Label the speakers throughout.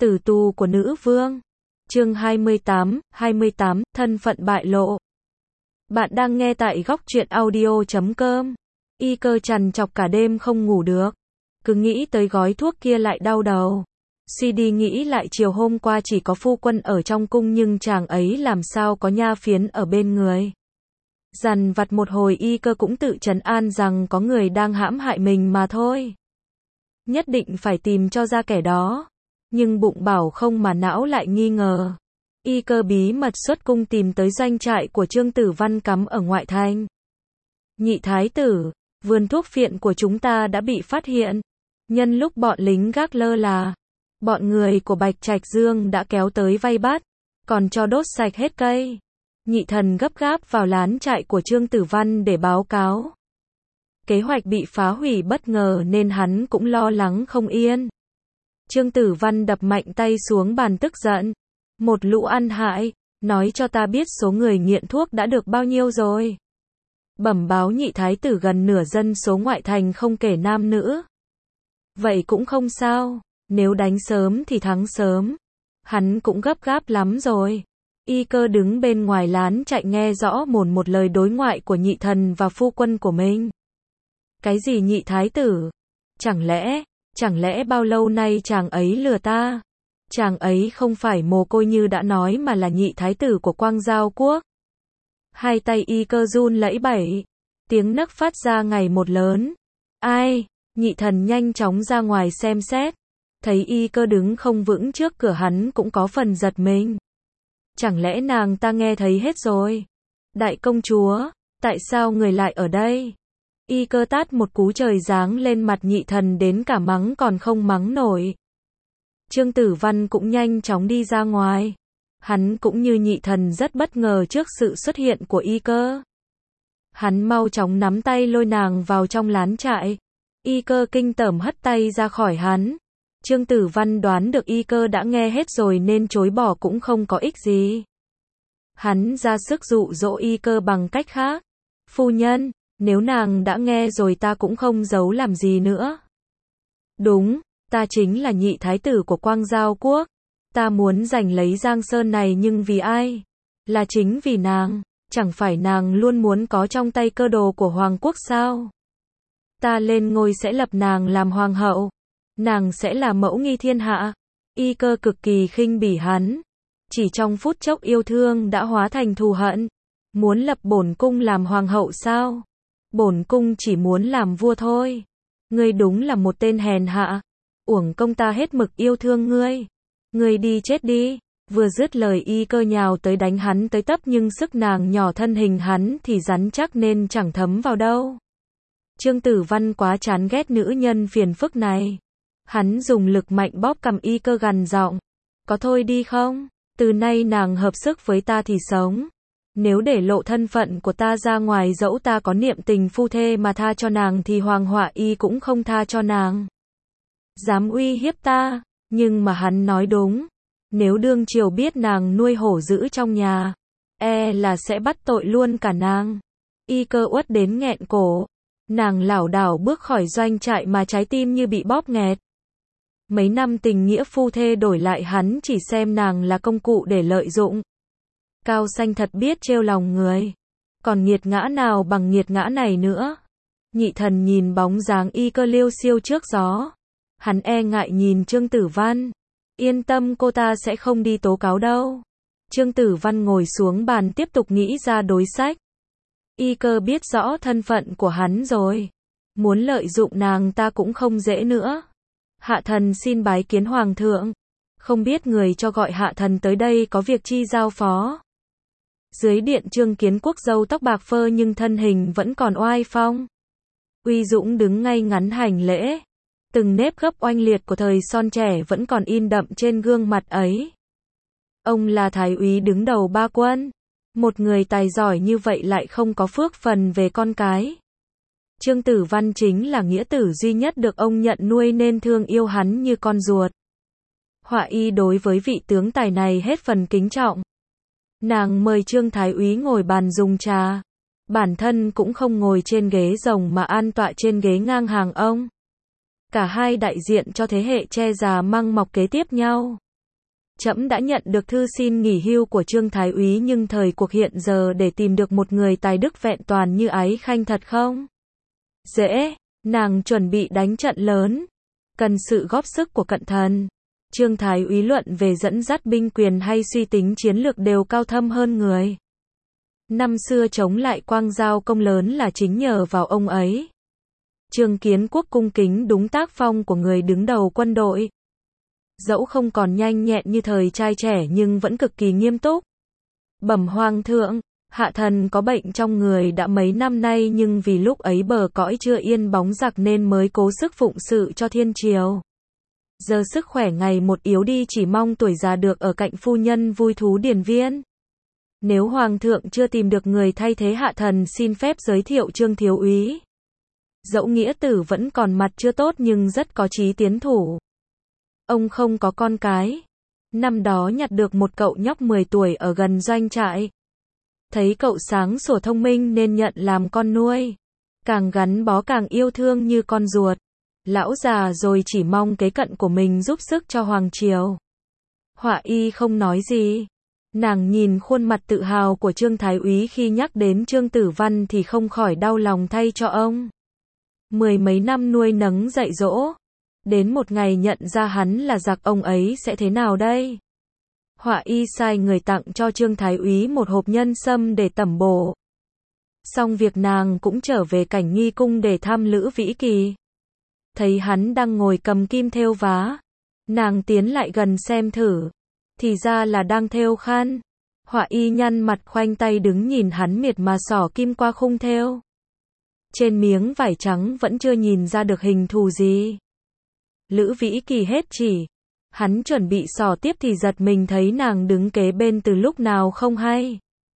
Speaker 1: Tử tù của nữ vương. Chương 28, thân phận bại lộ. Bạn đang nghe tại góc truyện audio.com. Y Cơ trằn trọc cả đêm không ngủ được. Cứ nghĩ tới gói thuốc kia lại đau đầu. Suy đi nghĩ lại chiều hôm qua chỉ có phu quân ở trong cung nhưng chàng ấy làm sao có nha phiến ở bên người. Dằn vặt một hồi Y Cơ cũng tự trấn an rằng có người đang hãm hại mình mà thôi. Nhất định phải tìm cho ra kẻ đó. Nhưng bụng bảo không mà não lại nghi ngờ. Y Cơ bí mật xuất cung tìm tới doanh trại của Trương Tử Văn cắm ở ngoại thành. Nhị thái tử, vườn thuốc phiện của chúng ta đã bị phát hiện. Nhân lúc bọn lính gác lơ là, bọn người của Bạch Trạch Dương đã kéo tới vây bắt, còn cho đốt sạch hết cây. Nhị thần gấp gáp vào lán trại của Trương Tử Văn để báo cáo. Kế hoạch bị phá hủy bất ngờ nên hắn cũng lo lắng không yên. Trương Tử Văn đập mạnh tay xuống bàn tức giận. Một lũ ăn hại, nói cho ta biết số người nghiện thuốc đã được bao nhiêu rồi. Bẩm báo nhị thái tử gần nửa dân số ngoại thành không kể nam nữ. Vậy cũng không sao, nếu đánh sớm thì thắng sớm. Hắn cũng gấp gáp lắm rồi. Y Cơ đứng bên ngoài lán chạy nghe rõ một lời đối ngoại của nhị thần và phu quân của mình. Cái gì nhị thái tử? Chẳng lẽ bao lâu nay chàng ấy lừa ta? Chàng ấy không phải mồ côi như đã nói mà là nhị thái tử của Quang Giao quốc. Hai tay Y Cơ run lẩy bẩy, tiếng nấc phát ra ngày một lớn. Ai? Nhị thần nhanh chóng ra ngoài xem xét, thấy Y Cơ đứng không vững trước cửa hắn cũng có phần giật mình. Chẳng lẽ nàng ta nghe thấy hết rồi? Đại công chúa, tại sao người lại ở đây? Y Cơ tát một cú trời giáng lên mặt nhị thần đến cả mắng còn không mắng nổi. Trương Tử Văn cũng nhanh chóng đi ra ngoài. Hắn cũng như nhị thần rất bất ngờ trước sự xuất hiện của Y Cơ. Hắn mau chóng nắm tay lôi nàng vào trong lán trại. Y Cơ kinh tởm hất tay ra khỏi hắn. Trương Tử Văn đoán được Y Cơ đã nghe hết rồi nên chối bỏ cũng không có ích gì. Hắn ra sức dụ dỗ Y Cơ bằng cách khác. Phu nhân, nếu nàng đã nghe rồi ta cũng không giấu làm gì nữa. Đúng, ta chính là nhị thái tử của Quang Giao quốc. Ta muốn giành lấy Giang Sơn này nhưng vì ai? Là chính vì nàng. Chẳng phải nàng luôn muốn có trong tay cơ đồ của Hoàng quốc sao? Ta lên ngôi sẽ lập nàng làm hoàng hậu. Nàng sẽ là mẫu nghi thiên hạ. Y Cơ cực kỳ khinh bỉ hắn. Chỉ trong phút chốc yêu thương đã hóa thành thù hận. Muốn lập bổn cung làm hoàng hậu sao? Bổn cung chỉ muốn làm vua thôi. Ngươi đúng là một tên hèn hạ. Uổng công ta hết mực yêu thương ngươi. Ngươi đi chết đi. Vừa dứt lời Y Cơ nhào tới đánh hắn tới tấp nhưng sức nàng nhỏ thân hình hắn thì rắn chắc nên chẳng thấm vào đâu. Trương Tử Văn quá chán ghét nữ nhân phiền phức này. Hắn dùng lực mạnh bóp cằm Y Cơ gằn giọng. Có thôi đi không? Từ nay nàng hợp sức với ta thì sống. Nếu để lộ thân phận của ta ra ngoài dẫu ta có niệm tình phu thê mà tha cho nàng thì Hoàng Họa Y cũng không tha cho nàng. Dám uy hiếp ta, nhưng mà hắn nói đúng. Nếu đương triều biết nàng nuôi hổ dữ trong nhà, là sẽ bắt tội luôn cả nàng. Y Cơ uất đến nghẹn cổ. Nàng lảo đảo bước khỏi doanh trại mà trái tim như bị bóp nghẹt. Mấy năm tình nghĩa phu thê đổi lại hắn chỉ xem nàng là công cụ để lợi dụng. Cao Xanh thật biết trêu lòng người. Còn nghiệt ngã nào bằng nghiệt ngã này nữa. Nhị thần nhìn bóng dáng Y Cơ liêu xiêu trước gió. Hắn e ngại nhìn Trương Tử Văn. Yên tâm, cô ta sẽ không đi tố cáo đâu. Trương Tử Văn ngồi xuống bàn tiếp tục nghĩ ra đối sách. Y Cơ biết rõ thân phận của hắn rồi. Muốn lợi dụng nàng ta cũng không dễ nữa. Hạ thần xin bái kiến hoàng thượng. Không biết người cho gọi hạ thần tới đây có việc chi giao phó. Dưới điện Trương Kiến Quốc râu tóc bạc phơ nhưng thân hình vẫn còn oai phong. Uy dũng đứng ngay ngắn hành lễ. Từng nếp gấp oanh liệt của thời son trẻ vẫn còn in đậm trên gương mặt ấy. Ông là thái úy đứng đầu ba quân. Một người tài giỏi như vậy lại không có phước phần về con cái. Trương Tử Văn chính là nghĩa tử duy nhất được ông nhận nuôi nên thương yêu hắn như con ruột. Họa Y đối với vị tướng tài này hết phần kính trọng. Nàng mời Trương thái úy ngồi bàn dùng trà. Bản thân cũng không ngồi trên ghế rồng mà an tọa trên ghế ngang hàng ông. Cả hai đại diện cho thế hệ che già măng mọc kế tiếp nhau. Trẫm đã nhận được thư xin nghỉ hưu của Trương Thái úy, nhưng thời cuộc hiện giờ để tìm được một người tài đức vẹn toàn như Ái Khanh thật không dễ. Nàng chuẩn bị đánh trận lớn, cần sự góp sức của cận thần. Trương Thái úy luận về dẫn dắt binh quyền hay suy tính chiến lược đều cao thâm hơn người. Năm xưa chống lại Quang Giao công lớn là chính nhờ vào ông ấy. Trương Kiến Quốc cung kính đúng tác phong của người đứng đầu quân đội. Dẫu không còn nhanh nhẹn như thời trai trẻ nhưng vẫn cực kỳ nghiêm túc. Bẩm Hoàng thượng, hạ thần có bệnh trong người đã mấy năm nay, nhưng vì lúc ấy bờ cõi chưa yên bóng giặc nên mới cố sức phụng sự cho thiên triều. Giờ sức khỏe ngày một yếu đi, chỉ mong tuổi già được ở cạnh phu nhân vui thú điền viên. Nếu Hoàng thượng chưa tìm được người thay thế, hạ thần xin phép giới thiệu Trương thiếu úy. Dẫu nghĩa tử vẫn còn mặt chưa tốt nhưng rất có chí tiến thủ. Ông không có con cái. Năm đó nhặt được một cậu nhóc 10 tuổi ở gần doanh trại. Thấy cậu sáng sủa thông minh nên nhận làm con nuôi. Càng gắn bó càng yêu thương như con ruột. Lão già rồi chỉ mong kế cận của mình giúp sức cho Hoàng triều. Họa y không nói gì. Nàng nhìn khuôn mặt tự hào của Trương Thái úy khi nhắc đến Trương Tử Văn thì không khỏi đau lòng thay cho ông. Mười mấy năm nuôi nấng dạy dỗ. Đến một ngày nhận ra hắn là giặc, ông ấy sẽ thế nào đây? Họa y sai người tặng cho Trương Thái úy một hộp nhân sâm để tẩm bổ. Xong việc nàng cũng trở về Cảnh Nghi cung để thăm Lữ Vĩ Kỳ. Thấy hắn đang ngồi cầm kim thêu vá. Nàng tiến lại gần xem thử. Thì ra là đang thêu khăn. Họa y nhăn mặt khoanh tay đứng nhìn hắn miệt mà xỏ kim qua khung thêu. Trên miếng vải trắng vẫn chưa nhìn ra được hình thù gì. Lữ Vĩ Kỳ hết chỉ. Hắn chuẩn bị xỏ tiếp thì giật mình thấy nàng đứng kế bên từ lúc nào không hay.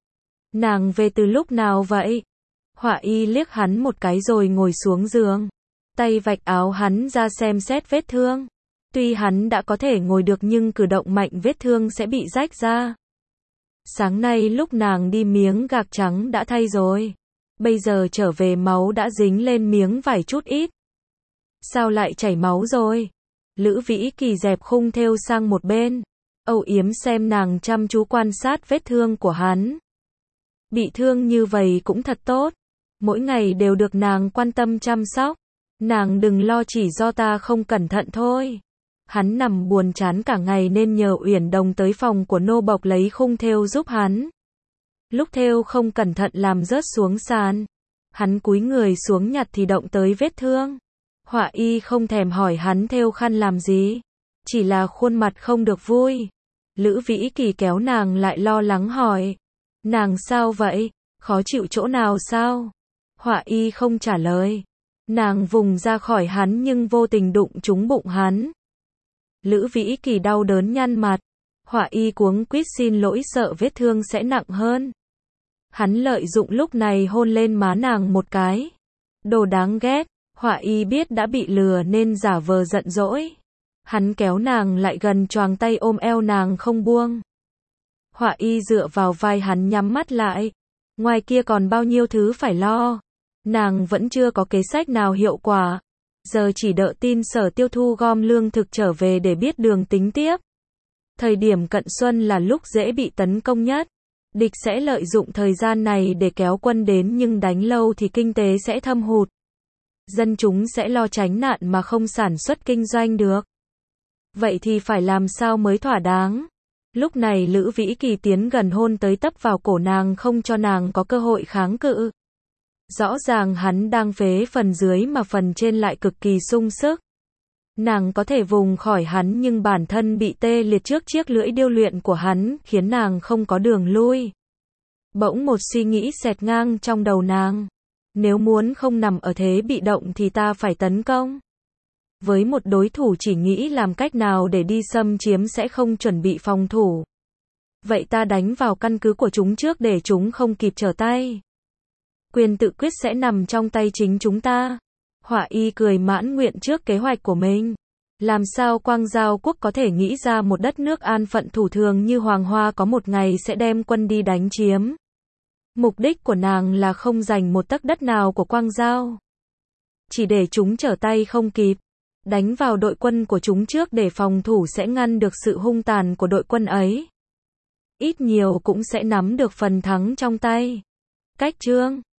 Speaker 1: Nàng về từ lúc nào vậy? Họa y liếc hắn một cái rồi ngồi xuống giường. Tay vạch áo hắn ra xem xét vết thương. Tuy hắn đã có thể ngồi được nhưng cử động mạnh vết thương sẽ bị rách ra. Sáng nay lúc nàng đi miếng gạc trắng đã thay rồi. Bây giờ trở về máu đã dính lên miếng vải chút ít. Sao lại chảy máu rồi? Lữ Vĩ Kỳ dẹp khung thêu sang một bên. Âu yếm xem nàng chăm chú quan sát vết thương của hắn. Bị thương như vậy cũng thật tốt. Mỗi ngày đều được nàng quan tâm chăm sóc. Nàng đừng lo, chỉ do ta không cẩn thận thôi. Hắn nằm buồn chán cả ngày nên nhờ Uyển Đồng tới phòng của nô bộc lấy khung thêu giúp hắn. Lúc thêu không cẩn thận làm rớt xuống sàn. Hắn cúi người xuống nhặt thì động tới vết thương. Họa y không thèm hỏi hắn thêu khăn làm gì. Chỉ là khuôn mặt không được vui. Lữ Vĩ Kỳ kéo nàng lại lo lắng hỏi. Nàng sao vậy? Khó chịu chỗ nào sao? Họa y không trả lời. Nàng vùng ra khỏi hắn nhưng vô tình đụng trúng bụng hắn. Lữ Vĩ Kỳ đau đớn nhăn mặt. Họa y cuống quýt xin lỗi sợ vết thương sẽ nặng hơn. Hắn lợi dụng lúc này hôn lên má nàng một cái. Đồ đáng ghét. Họa y biết đã bị lừa nên giả vờ giận dỗi. Hắn kéo nàng lại gần, choàng tay ôm eo nàng không buông. Họa y dựa vào vai hắn nhắm mắt lại. Ngoài kia còn bao nhiêu thứ phải lo. Nàng vẫn chưa có kế sách nào hiệu quả. Giờ chỉ đợi tin Sở Tiêu thu gom lương thực trở về để biết đường tính tiếp. Thời điểm cận xuân là lúc dễ bị tấn công nhất. Địch sẽ lợi dụng thời gian này để kéo quân đến, nhưng đánh lâu thì kinh tế sẽ thâm hụt. Dân chúng sẽ lo tránh nạn mà không sản xuất kinh doanh được. Vậy thì phải làm sao mới thỏa đáng? Lúc này Lữ Vĩ Kỳ tiến gần hôn tới tấp vào cổ nàng, không cho nàng có cơ hội kháng cự. Rõ ràng hắn đang phế phần dưới mà phần trên lại cực kỳ sung sức. Nàng có thể vùng khỏi hắn nhưng bản thân bị tê liệt trước chiếc lưỡi điêu luyện của hắn, khiến nàng không có đường lui. Bỗng một suy nghĩ xẹt ngang trong đầu nàng. Nếu muốn không nằm ở thế bị động thì ta phải tấn công. Với một đối thủ chỉ nghĩ làm cách nào để đi xâm chiếm sẽ không chuẩn bị phòng thủ. Vậy ta đánh vào căn cứ của chúng trước để chúng không kịp trở tay. Quyền tự quyết sẽ nằm trong tay chính chúng ta. Họa y cười mãn nguyện trước kế hoạch của mình. Làm sao Quang Giao quốc có thể nghĩ ra một đất nước an phận thủ thường như Hoàng Hoa có một ngày sẽ đem quân đi đánh chiếm. Mục đích của nàng là không giành một tấc đất nào của Quang Giao. Chỉ để chúng trở tay không kịp. đánh vào đội quân của chúng trước để phòng thủ sẽ ngăn được sự hung tàn của đội quân ấy. Ít nhiều cũng sẽ nắm được phần thắng trong tay. Cách chương